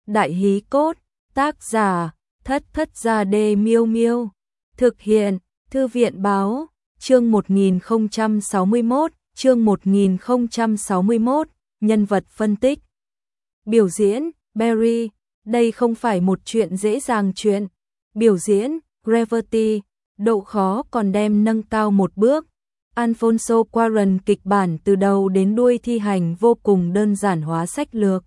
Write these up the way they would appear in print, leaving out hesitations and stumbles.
Đại hí cốt, tác giả, Thất Thất Gia Đê Miêu Miêu. Thực hiện, Thư viện báo, chương 1061, chương 1061, nhân vật phân tích. Biểu diễn, Barry, đây không phải một chuyện dễ dàng chuyện. Biểu diễn, Gravity, độ khó còn đem nâng cao một bước. Alfonso Cuarón kịch bản từ đầu đến đuôi thi hành vô cùng đơn giản hóa sách lược.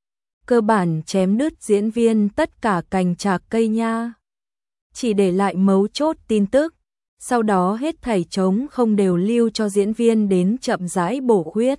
Cơ bản chém đứt diễn viên tất cả cành chạc cây nha. Chỉ để lại mấu chốt tin tức, sau đó hết thảy trống không đều lưu cho diễn viên đến chậm rãi bổ khuyết.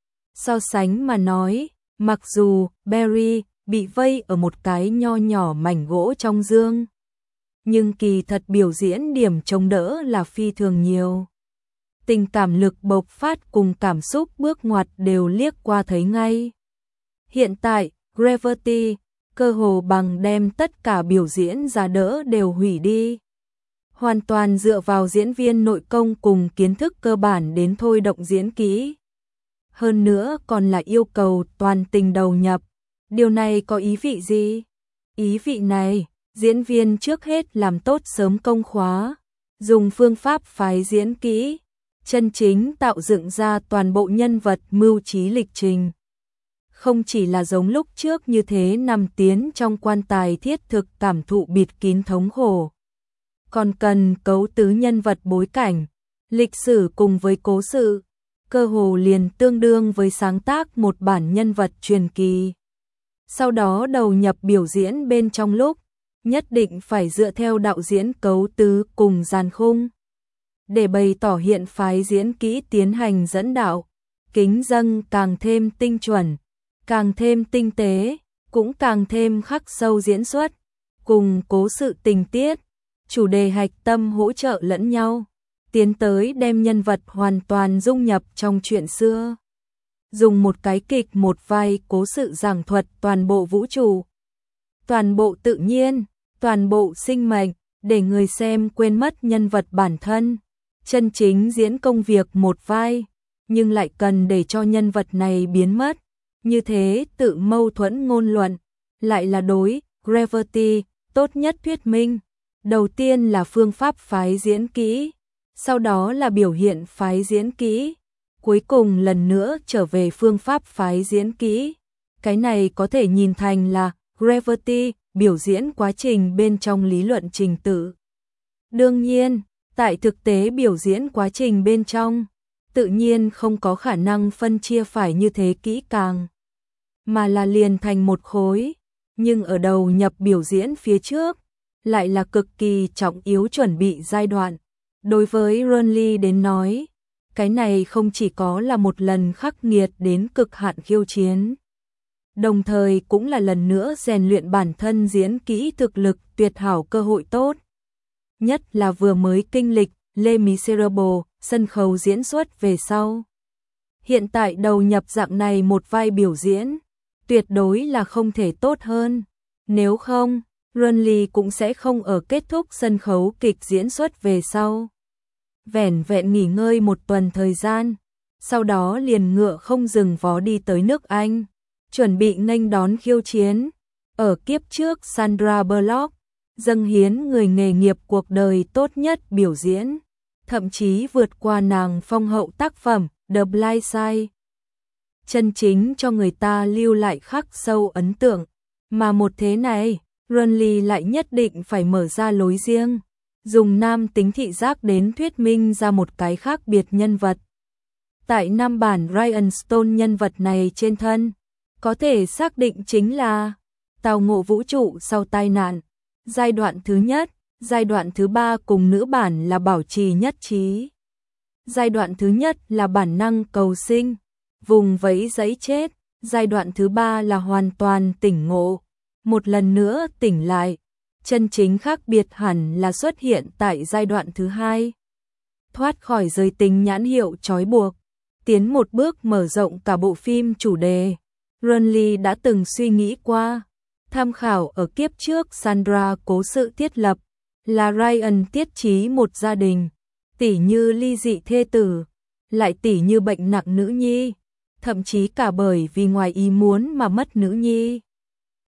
So sánh mà nói, mặc dù Barry bị vây ở một cái nho nhỏ mảnh gỗ trong dương, nhưng kỳ thật biểu diễn điểm chống đỡ là phi thường nhiều. Tình cảm lực bộc phát cùng cảm xúc bước ngoặt đều liếc qua thấy ngay. Hiện tại, Gravity, cơ hồ bằng đem tất cả biểu diễn ra đỡ đều hủy đi. Hoàn toàn dựa vào diễn viên nội công cùng kiến thức cơ bản đến thôi động diễn kỹ. Hơn nữa còn là yêu cầu toàn tình đầu nhập. Điều này có ý vị gì? Ý vị này, diễn viên trước hết làm tốt sớm công khóa, dùng phương pháp phái diễn kỹ, chân chính tạo dựng ra toàn bộ nhân vật mưu trí lịch trình. Không chỉ là giống lúc trước như thế nằm tiến trong quan tài thiết thực cảm thụ bịt kín thống khổ. Còn cần cấu tứ nhân vật bối cảnh, lịch sử cùng với cố sự, cơ hồ liền tương đương với sáng tác một bản nhân vật truyền kỳ. Sau đó đầu nhập biểu diễn bên trong lúc, nhất định phải dựa theo đạo diễn cấu tứ cùng dàn khung. Để bày tỏ hiện phái diễn kỹ tiến hành dẫn đạo, kính dâng càng thêm tinh chuẩn, càng thêm tinh tế, cũng càng thêm khắc sâu diễn xuất, cùng cố sự tình tiết, chủ đề hạch tâm hỗ trợ lẫn nhau, tiến tới đem nhân vật hoàn toàn dung nhập trong chuyện xưa. Dùng một cái kịch một vai cố sự giảng thuật toàn bộ vũ trụ, toàn bộ tự nhiên, toàn bộ sinh mệnh, để người xem quên mất nhân vật bản thân, chân chính diễn công việc một vai, nhưng lại cần để cho nhân vật này biến mất. Như thế tự mâu thuẫn ngôn luận, lại là đối Gravity tốt nhất thuyết minh. Đầu tiên là phương pháp phái diễn kỹ, sau đó là biểu hiện phái diễn kỹ, cuối cùng lần nữa trở về phương pháp phái diễn kỹ. Cái này có thể nhìn thành là Gravity biểu diễn quá trình bên trong lý luận trình tự. Đương nhiên, tại thực tế biểu diễn quá trình bên trong, tự nhiên không có khả năng phân chia phải như thế kỹ càng, mà là liền thành một khối, nhưng ở đầu nhập biểu diễn phía trước, lại là cực kỳ trọng yếu chuẩn bị giai đoạn. Đối với Ronly đến nói, cái này không chỉ có là một lần khắc nghiệt đến cực hạn khiêu chiến, đồng thời cũng là lần nữa rèn luyện bản thân diễn kỹ thực lực tuyệt hảo cơ hội tốt. Nhất là vừa mới kinh lịch Les Miserables, sân khấu diễn xuất về sau. Hiện tại đầu nhập dạng này một vai biểu diễn, tuyệt đối là không thể tốt hơn. Nếu không, Ronly cũng sẽ không ở kết thúc sân khấu kịch diễn xuất về sau. Vẻn vẹn nghỉ ngơi một tuần thời gian, sau đó liền ngựa không dừng vó đi tới nước Anh, chuẩn bị nghênh đón khiêu chiến. Ở kiếp trước Sandra Bullock, dâng hiến người nghề nghiệp cuộc đời tốt nhất biểu diễn, thậm chí vượt qua nàng phong hậu tác phẩm The Blind Side. Chân chính cho người ta lưu lại khắc sâu ấn tượng, mà một thế này, Ronly lại nhất định phải mở ra lối riêng, dùng nam tính thị giác đến thuyết minh ra một cái khác biệt nhân vật. Tại năm bản Ryan Stone nhân vật này trên thân, có thể xác định chính là tao ngộ vũ trụ sau tai nạn, giai đoạn thứ nhất, giai đoạn thứ ba cùng nữ bản là bảo trì nhất trí. Giai đoạn thứ nhất là bản năng cầu sinh, vùng vẫy giấy chết, giai đoạn thứ ba là hoàn toàn tỉnh ngộ, một lần nữa tỉnh lại. Chân chính khác biệt hẳn là xuất hiện tại giai đoạn thứ hai. Thoát khỏi giới tính nhãn hiệu trói buộc, tiến một bước mở rộng cả bộ phim chủ đề. Ronly đã từng suy nghĩ qua, tham khảo ở kiếp trước Sandra cố sự thiết lập, là Ryan tiết trí một gia đình, tỉ như ly dị thê tử, lại tỉ như bệnh nặng nữ nhi, thậm chí cả bởi vì ngoài ý muốn mà mất nữ nhi.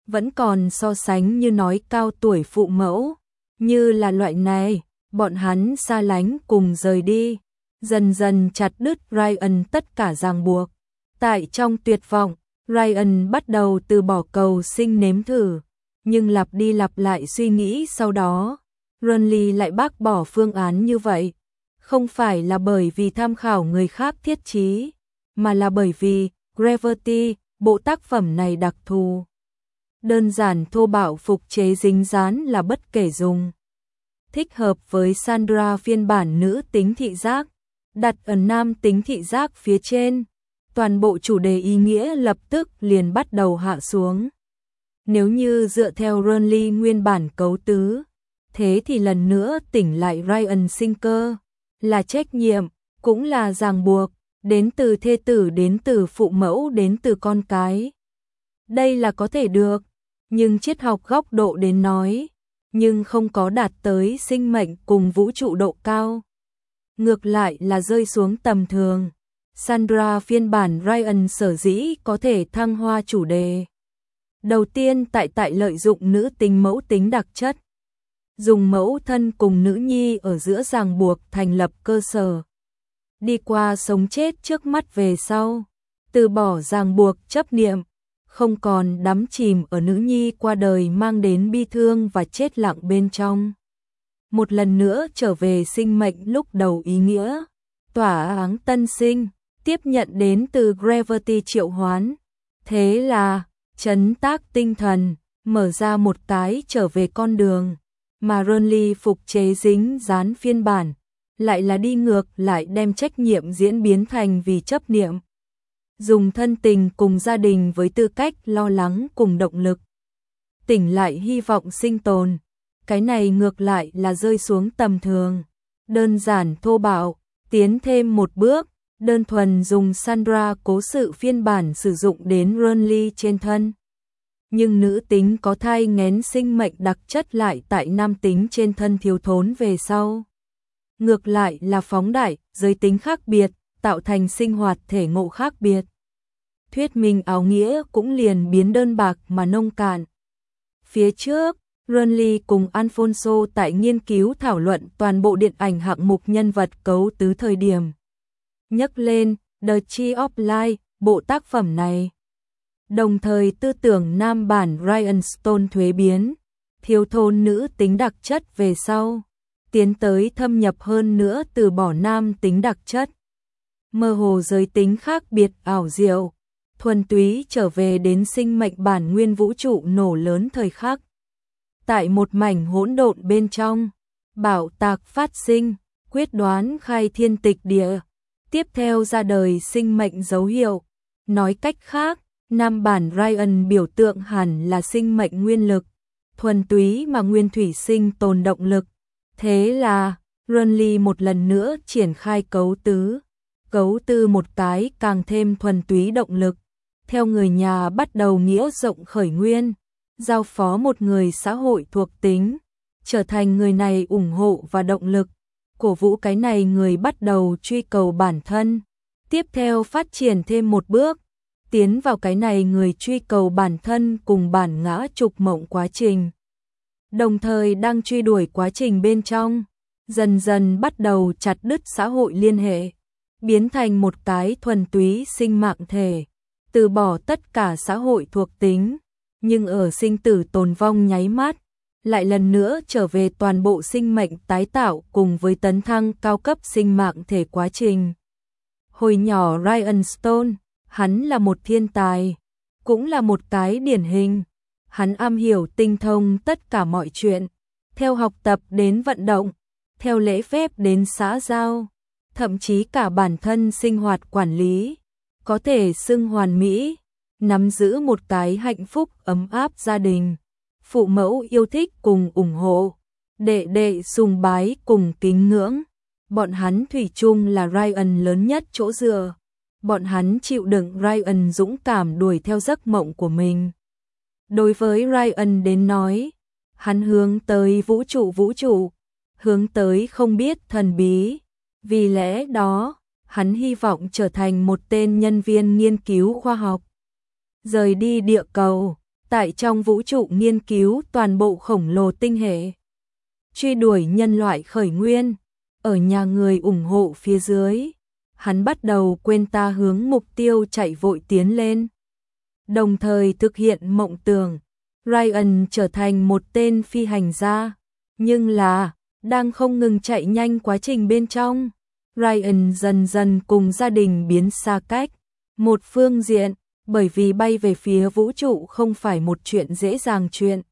vẫn còn so sánh như nói cao tuổi phụ mẫu, như là loại này, bọn hắn xa lánh cùng rời đi, dần dần chặt đứt Ryan tất cả ràng buộc. Tại trong tuyệt vọng, Ryan bắt đầu từ bỏ cầu sinh nếm thử, nhưng lặp đi lặp lại suy nghĩ sau đó, Renly lại bác bỏ phương án như vậy. Không phải là bởi vì tham khảo người khác thiết chí, mà là bởi vì Gravity, bộ tác phẩm này đặc thù. Đơn giản thô bạo phục chế dính dán là bất kể dùng. Thích hợp với Sandra phiên bản nữ tính thị giác, đặt ở nam tính thị giác phía trên. Toàn bộ chủ đề ý nghĩa lập tức liền bắt đầu hạ xuống. Nếu như dựa theo Renly nguyên bản cấu tứ, thế thì lần nữa tỉnh lại Ryan sinh cơ, là trách nhiệm, cũng là ràng buộc, đến từ thê tử, đến từ phụ mẫu, đến từ con cái. Đây là có thể được, nhưng triết học góc độ đến nói, nhưng không có đạt tới sinh mệnh cùng vũ trụ độ cao. Ngược lại là rơi xuống tầm thường. Sandra phiên bản Ryan sở dĩ có thể thăng hoa chủ đề. Đầu tiên tại lợi dụng nữ tính mẫu tính đặc chất. Dùng mẫu thân cùng nữ nhi ở giữa ràng buộc thành lập cơ sở. Đi qua sống chết trước mắt về sau. Từ bỏ ràng buộc chấp niệm. Không còn đắm chìm ở nữ nhi qua đời mang đến bi thương và chết lặng bên trong. Một lần nữa trở về sinh mệnh lúc đầu ý nghĩa. Tỏa áng tân sinh. Tiếp nhận đến từ Gravity triệu hoán. Thế là, trấn tác tinh thần, mở ra một cái trở về con đường, mà Renly phục chế dính dán phiên bản, lại là đi ngược lại đem trách nhiệm diễn biến thành vì chấp niệm. Dùng thân tình cùng gia đình với tư cách lo lắng cùng động lực. Tỉnh lại hy vọng sinh tồn, cái này ngược lại là rơi xuống tầm thường. Đơn giản thô bạo, tiến thêm một bước. Đơn thuần dùng Sandra cố sự phiên bản sử dụng đến Renly trên thân. Nhưng nữ tính có thai nghén sinh mệnh đặc chất lại tại nam tính trên thân thiếu thốn về sau. Ngược lại là phóng đại, giới tính khác biệt, tạo thành sinh hoạt thể ngộ khác biệt. Thuyết minh áo nghĩa cũng liền biến đơn bạc mà nông cạn. Phía trước, Renly cùng Alfonso tại nghiên cứu thảo luận toàn bộ điện ảnh hạng mục nhân vật cấu tứ thời điểm. Nhắc lên The Tree of Life, bộ tác phẩm này. Đồng thời tư tưởng nam bản Ryan Stone thuế biến, thiếu thốn nữ tính đặc chất về sau, tiến tới thâm nhập hơn nữa từ bỏ nam tính đặc chất. Mơ hồ giới tính khác biệt ảo diệu, thuần túy trở về đến sinh mệnh bản nguyên vũ trụ nổ lớn thời khắc. Tại một mảnh hỗn độn bên trong, bảo tạc phát sinh, quyết đoán khai thiên tịch địa. Tiếp theo ra đời sinh mệnh dấu hiệu. Nói cách khác, nam bản Ryan biểu tượng hẳn là sinh mệnh nguyên lực, thuần túy mà nguyên thủy sinh tồn động lực. Thế là, Renly một lần nữa triển khai cấu tư một cái càng thêm thuần túy động lực. Theo người nhà bắt đầu nghĩa rộng khởi nguyên, giao phó một người xã hội thuộc tính, trở thành người này ủng hộ và động lực. Cổ vũ cái này người bắt đầu truy cầu bản thân, tiếp theo phát triển thêm một bước, tiến vào cái này người truy cầu bản thân cùng bản ngã trục mộng quá trình. Đồng thời đang truy đuổi quá trình bên trong, dần dần bắt đầu chặt đứt xã hội liên hệ, biến thành một cái thuần túy sinh mạng thể, từ bỏ tất cả xã hội thuộc tính, nhưng ở sinh tử tồn vong nháy mắt, lại lần nữa trở về toàn bộ sinh mệnh tái tạo cùng với tấn thăng cao cấp sinh mạng thể quá trình. Hồi nhỏ Ryan Stone, hắn là một thiên tài, cũng là một cái điển hình. Hắn am hiểu tinh thông tất cả mọi chuyện, theo học tập đến vận động, theo lễ phép đến xã giao, thậm chí cả bản thân sinh hoạt quản lý, có thể xưng hoàn mỹ, nắm giữ một cái hạnh phúc ấm áp gia đình. Phụ mẫu yêu thích cùng ủng hộ, đệ đệ sùng bái cùng kính ngưỡng. Bọn hắn thủy chung là Ryan lớn nhất chỗ dựa. Bọn hắn chịu đựng Ryan dũng cảm đuổi theo giấc mộng của mình. Đối với Ryan đến nói, hắn hướng tới vũ trụ, hướng tới không biết thần bí. Vì lẽ đó, hắn hy vọng trở thành một tên nhân viên nghiên cứu khoa học. Rời đi địa cầu, tại trong vũ trụ nghiên cứu toàn bộ khổng lồ tinh hệ, truy đuổi nhân loại khởi nguyên. Ở nhà người ủng hộ phía dưới, hắn bắt đầu quên ta hướng mục tiêu chạy vội tiến lên, đồng thời thực hiện mộng tưởng. Ryan trở thành một tên phi hành gia, nhưng là đang không ngừng chạy nhanh quá trình bên trong. Ryan dần dần cùng gia đình biến xa cách. Một phương diện, bởi vì bay về phía vũ trụ không phải một chuyện dễ dàng chuyện.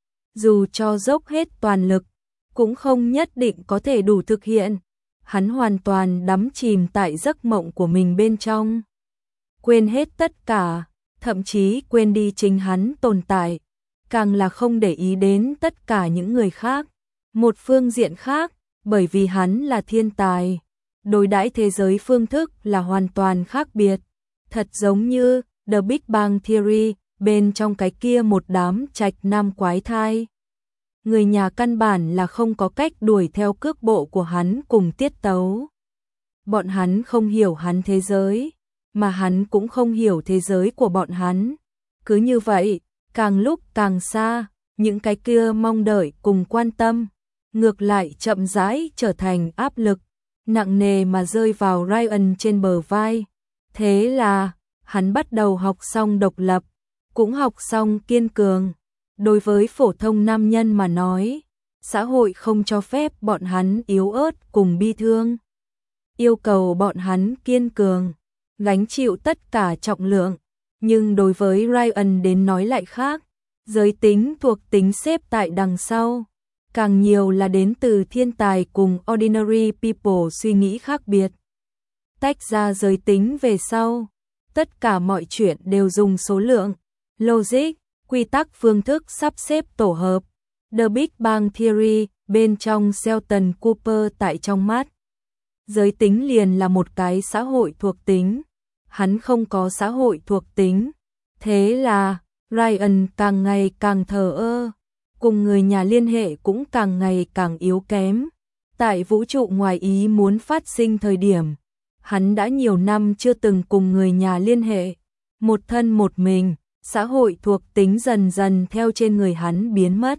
Dù cho dốc hết toàn lực, cũng không nhất định có thể đủ thực hiện. Hắn hoàn toàn đắm chìm tại giấc mộng của mình bên trong. Quên hết tất cả, thậm chí quên đi chính hắn tồn tại. Càng là không để ý đến tất cả những người khác. Một phương diện khác, bởi vì hắn là thiên tài, đối đãi thế giới phương thức là hoàn toàn khác biệt. Thật giống như The Big Bang Theory, bên trong cái kia một đám trạch nam quái thai. Người nhà căn bản là không có cách đuổi theo cước bộ của hắn cùng tiết tấu. Bọn hắn không hiểu hắn thế giới, mà hắn cũng không hiểu thế giới của bọn hắn. Cứ như vậy, càng lúc càng xa, những cái kia mong đợi cùng quan tâm, ngược lại chậm rãi trở thành áp lực, nặng nề mà rơi vào Ryan trên bờ vai. Thế là, hắn bắt đầu học xong độc lập, cũng học xong kiên cường. Đối với phổ thông nam nhân mà nói, xã hội không cho phép bọn hắn yếu ớt cùng bi thương. Yêu cầu bọn hắn kiên cường, gánh chịu tất cả trọng lượng. Nhưng đối với Ryan đến nói lại khác, giới tính thuộc tính xếp tại đằng sau. Càng nhiều là đến từ thiên tài cùng ordinary people suy nghĩ khác biệt. Tách ra giới tính về sau, tất cả mọi chuyện đều dùng số lượng, logic, quy tắc phương thức sắp xếp tổ hợp. The Big Bang Theory, bên trong Sheldon Cooper tại trong mắt. Giới tính liền là một cái xã hội thuộc tính. Hắn không có xã hội thuộc tính. Thế là, Ryan càng ngày càng thờ ơ, cùng người nhà liên hệ cũng càng ngày càng yếu kém. Tại vũ trụ ngoài ý muốn phát sinh thời điểm, hắn đã nhiều năm chưa từng cùng người nhà liên hệ. Một thân một mình, xã hội thuộc tính dần dần theo trên người hắn biến mất.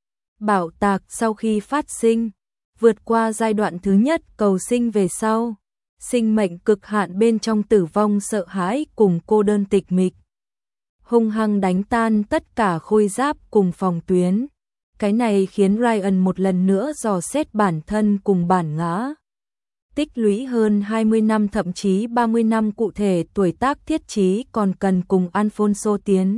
Bạo tạc sau khi phát sinh, vượt qua giai đoạn thứ nhất cầu sinh về sau, sinh mệnh cực hạn bên trong tử vong sợ hãi cùng cô đơn tịch mịch. Hung hăng đánh tan tất cả khôi giáp cùng phòng tuyến. Cái này khiến Ryan một lần nữa dò xét bản thân cùng bản ngã. Tích lũy hơn 20 năm thậm chí 30 năm cụ thể tuổi tác thiết trí còn cần cùng Alfonso tiến.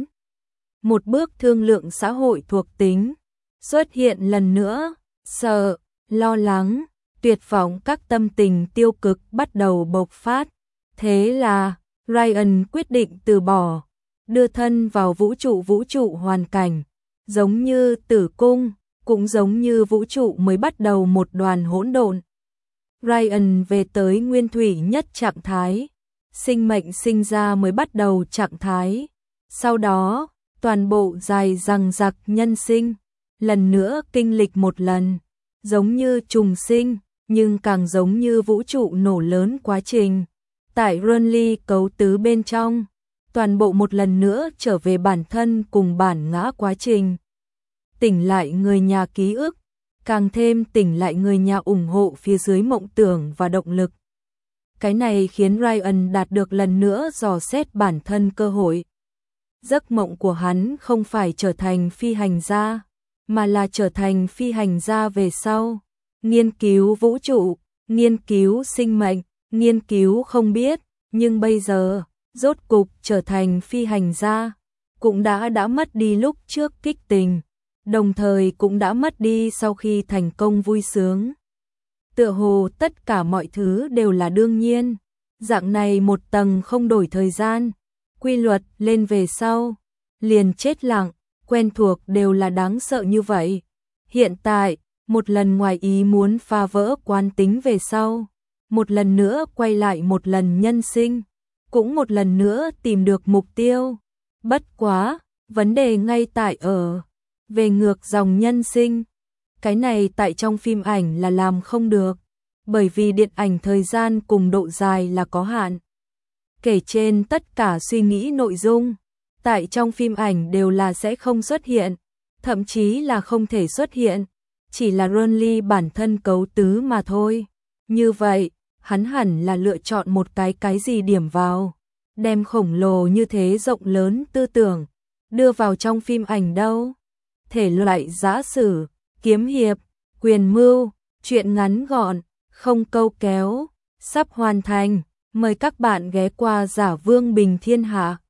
Một bước thương lượng xã hội thuộc tính. Xuất hiện lần nữa, sợ, lo lắng, tuyệt vọng các tâm tình tiêu cực bắt đầu bộc phát. Thế là, Ryan quyết định từ bỏ, đưa thân vào vũ trụ hoàn cảnh. Giống như tử cung, cũng giống như vũ trụ mới bắt đầu một đoàn hỗn độn. Ryan về tới nguyên thủy nhất trạng thái, sinh mệnh sinh ra mới bắt đầu trạng thái. Sau đó, toàn bộ dài dằng dặc nhân sinh, lần nữa kinh lịch một lần, giống như trùng sinh, nhưng càng giống như vũ trụ nổ lớn quá trình. Tại Runly cấu tứ bên trong, toàn bộ một lần nữa trở về bản thân cùng bản ngã quá trình. Tỉnh lại người nhà ký ức, càng thêm tỉnh lại người nhà ủng hộ phía dưới mộng tưởng và động lực. Cái này khiến Ryan đạt được lần nữa dò xét bản thân cơ hội. Giấc mộng của hắn không phải trở thành phi hành gia, mà là trở thành phi hành gia về sau. Nghiên cứu vũ trụ, nghiên cứu sinh mệnh, nghiên cứu không biết, nhưng bây giờ, rốt cục trở thành phi hành gia, cũng đã mất đi lúc trước kích tình, đồng thời cũng đã mất đi sau khi thành công vui sướng. Tựa hồ tất cả mọi thứ đều là đương nhiên, dạng này một tầng không đổi thời gian, quy luật lên về sau, liền chết lặng, quen thuộc đều là đáng sợ như vậy. Hiện tại, một lần ngoài ý muốn phá vỡ quán tính về sau, một lần nữa quay lại một lần nhân sinh, cũng một lần nữa tìm được mục tiêu. Bất quá, vấn đề ngay tại ở về ngược dòng nhân sinh. Cái này tại trong phim ảnh là làm không được, bởi vì điện ảnh thời gian cùng độ dài là có hạn. Kể trên tất cả suy nghĩ nội dung, tại trong phim ảnh đều là sẽ không xuất hiện, thậm chí là không thể xuất hiện, chỉ là Renly bản thân cấu tứ mà thôi. Như vậy, hắn hẳn là lựa chọn một cái gì điểm vào, đem khổng lồ như thế rộng lớn tư tưởng, đưa vào trong phim ảnh đâu. Thể loại giã sử, kiếm hiệp, quyền mưu, truyện ngắn gọn, không câu kéo, sắp hoàn thành, mời các bạn ghé qua Giả Vương Bình Thiên Hạ.